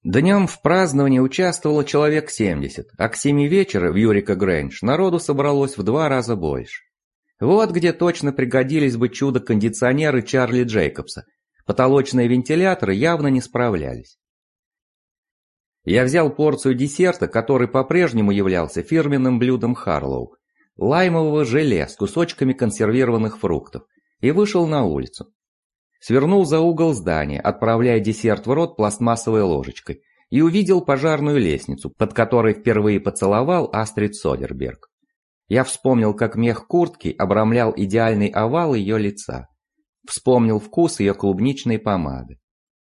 Днем в праздновании участвовало человек 70, а к 7 вечера в Юрика Грэндж народу собралось в 2 раза больше. Вот где точно пригодились бы чудо-кондиционеры Чарли Джейкобса. Потолочные вентиляторы явно не справлялись. Я взял порцию десерта, который по-прежнему являлся фирменным блюдом Харлоу, лаймового желе с кусочками консервированных фруктов, и вышел на улицу. Свернул за угол здания, отправляя десерт в рот пластмассовой ложечкой, и увидел пожарную лестницу, под которой впервые поцеловал Астрид Содерберг. Я вспомнил, как мех куртки обрамлял идеальный овал ее лица. Вспомнил вкус ее клубничной помады.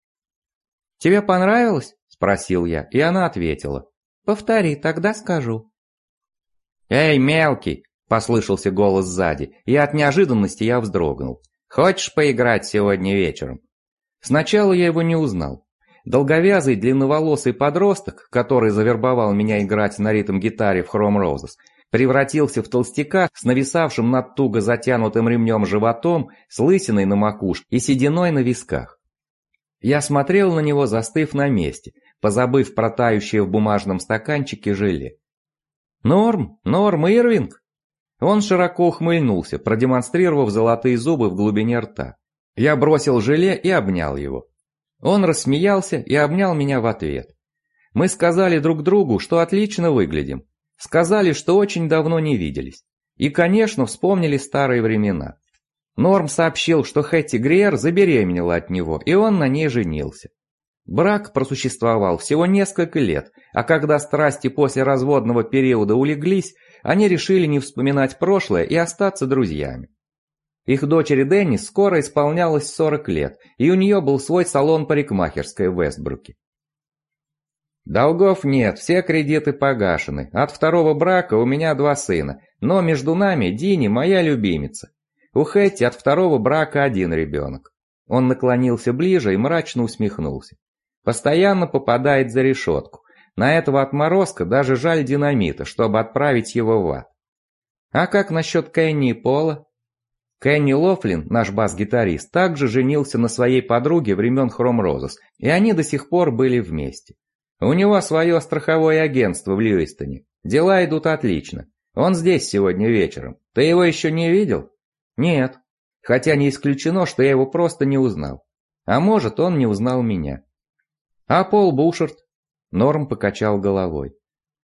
«Тебе понравилось?» – спросил я, и она ответила. «Повтори, тогда скажу». «Эй, мелкий!» – послышался голос сзади, и от неожиданности я вздрогнул. «Хочешь поиграть сегодня вечером?» Сначала я его не узнал. Долговязый, длинноволосый подросток, который завербовал меня играть на ритм-гитаре в Chrome Roses, превратился в толстяка с нависавшим над туго затянутым ремнем животом, с лысиной на макушке и сединой на висках. Я смотрел на него, застыв на месте, позабыв про тающее в бумажном стаканчике желе. Норм Ирвинг!» Он широко ухмыльнулся, продемонстрировав золотые зубы в глубине рта. Я бросил желе и обнял его. Он рассмеялся и обнял меня в ответ. Мы сказали друг другу, что отлично выглядим. Сказали, что очень давно не виделись. И, конечно, вспомнили старые времена. Норм сообщил, что Хэтти Гриер забеременела от него, и он на ней женился. Брак просуществовал всего несколько лет, а когда страсти после разводного периода улеглись, они решили не вспоминать прошлое и остаться друзьями. Их дочери Деннис скоро исполнялось 40 лет, и у нее был свой салон-парикмахерской в Вестбруке. «Долгов нет, все кредиты погашены. От второго брака у меня 2 сына, но между нами Дини моя любимица. У Хэтти от второго брака 1 ребенок». Он наклонился ближе и мрачно усмехнулся. «Постоянно попадает за решетку. На этого отморозка даже жаль динамита, чтобы отправить его в ад». «А как насчет Кенни и Пола?» Кенни Лофлин, наш бас-гитарист, также женился на своей подруге времен Chrome Roses, и они до сих пор были вместе. У него свое страховое агентство в Льюистоне. Дела идут отлично. Он здесь сегодня вечером. Ты его еще не видел? Нет. Хотя не исключено, что я его просто не узнал. А может, он не узнал меня. А Пол Бушард? Норм покачал головой.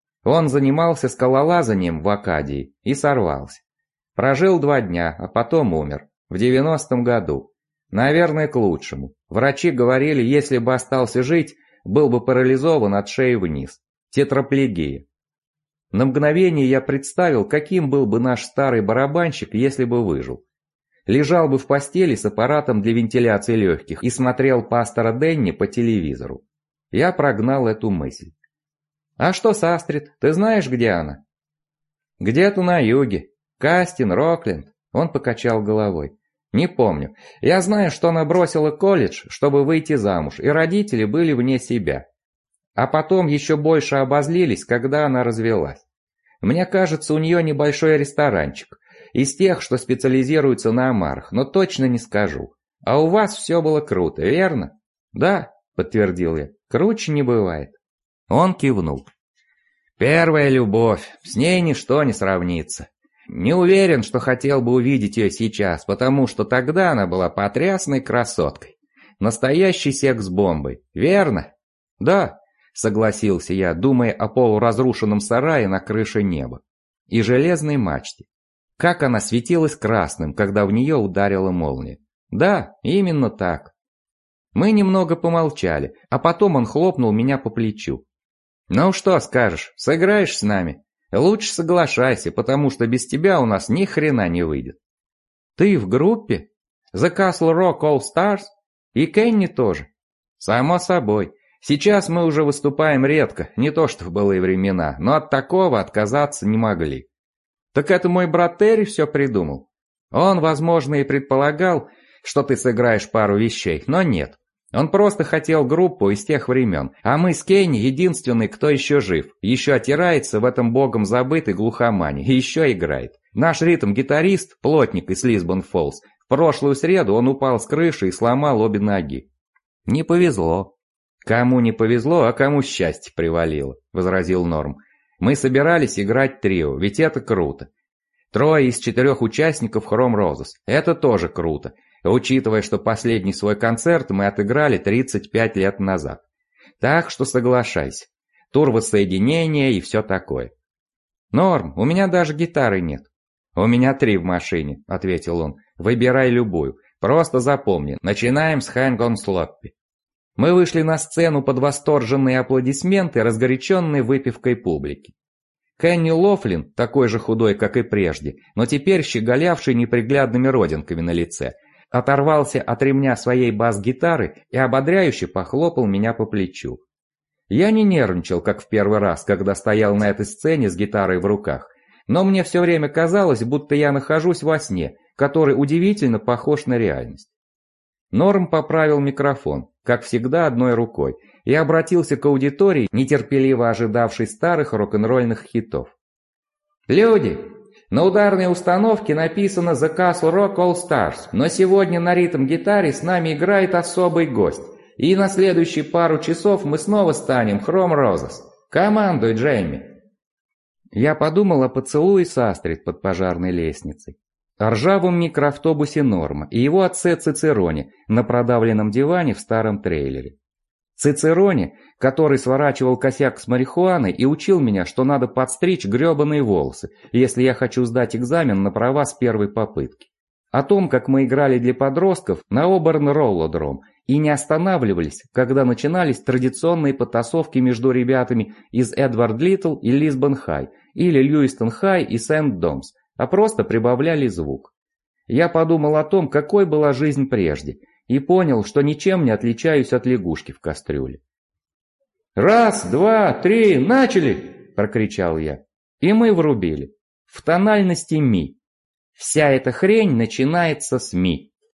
Он занимался скалолазанием в Акадии и сорвался. Прожил 2 дня, а потом умер. В 90-м году. Наверное, к лучшему. Врачи говорили, если бы остался жить, был бы парализован от шеи вниз. Тетраплегия. На мгновение я представил, каким был бы наш старый барабанщик, если бы выжил. Лежал бы в постели с аппаратом для вентиляции легких и смотрел пастора Денни по телевизору. Я прогнал эту мысль. «А что с Астрид? Ты знаешь, где она?» «Где-то на юге. Кастин, Рокленд». Он покачал головой. «Не помню. Я знаю, что она бросила колледж, чтобы выйти замуж, и родители были вне себя. А потом еще больше обозлились, когда она развелась. Мне кажется, у нее небольшой ресторанчик, из тех, что специализируются на омарах, но точно не скажу. А у вас все было круто, верно?» «Да», подтвердил я, — «круче не бывает». Он кивнул. «Первая любовь, с ней ничто не сравнится. Не уверен, что хотел бы увидеть ее сейчас, потому что тогда она была потрясной красоткой. Настоящей секс-бомбой, верно?» «Да», согласился я, думая о полуразрушенном сарае на крыше неба и железной мачте. Как она светилась красным, когда в нее ударила молния. «Да, именно так». Мы немного помолчали, а потом он хлопнул меня по плечу. «Ну что скажешь, сыграешь с нами? Лучше соглашайся, потому что без тебя у нас ни хрена не выйдет». «Ты в группе? The Castle Rock All Stars? И Кенни тоже?» «Само собой. Сейчас мы уже выступаем редко, не то что в былые времена, но от такого отказаться не могли». «Так это мой брат Терри все придумал?» «Он, возможно, и предполагал, что ты сыграешь пару вещей, но нет. Он просто хотел группу из тех времен, а мы с Кенни единственный, кто еще жив, еще отирается в этом богом забытой глухомане и еще играет. Наш ритм-гитарист, плотник из Лисбон-Фоллс, в прошлую среду он упал с крыши и сломал обе ноги. Не повезло. «Кому не повезло, а кому счастье привалило», — возразил Норм. «Мы собирались играть трио, ведь это круто. 3 из 4 участников Chrome Roses. Это тоже круто, учитывая, что последний свой концерт мы отыграли 35 лет назад. Так что соглашайся. Тур воссоединения и все такое». «Норм, у меня даже гитары нет». «У меня 3 в машине», — ответил он. «Выбирай любую. Просто запомни, начинаем с Hang on Sloppy». Мы вышли на сцену под восторженные аплодисменты, разгоряченные выпивкой публики. Кенни Лофлин, такой же худой, как и прежде, но теперь щеголявший неприглядными родинками на лице, оторвался от ремня своей бас-гитары и ободряюще похлопал меня по плечу. Я не нервничал, как в первый раз, когда стоял на этой сцене с гитарой в руках, но мне все время казалось, будто я нахожусь во сне, который удивительно похож на реальность. Норм поправил микрофон, как всегда одной рукой, и обратился к аудитории, нетерпеливо ожидавшей старых рок-н-ролльных хитов. «Люди, на ударной установке написано «The Castle Rock All Stars», но сегодня на ритм-гитаре с нами играет особый гость, и на следующие пару часов мы снова станем Chrome Roses. Командуй, Джейми!» Я подумал о поцелуе с Астрид под пожарной лестницей, о ржавом микроавтобусе Норма и его отце Цицероне на продавленном диване в старом трейлере. Цицероне, который сворачивал косяк с марихуаной и учил меня, что надо подстричь гребаные волосы, если я хочу сдать экзамен на права с первой попытки. О том, как мы играли для подростков на Оберн-Роллодром и не останавливались, когда начинались традиционные потасовки между ребятами из Эдвард Литл и Лисбон Хай, или Льюистон Хай и Сент-Домс, а просто прибавляли звук. Я подумал о том, какой была жизнь прежде, и понял, что ничем не отличаюсь от лягушки в кастрюле. «Раз, два, три, начали!» – прокричал я. И мы врубили. В тональности ми. Вся эта хрень начинается с ми.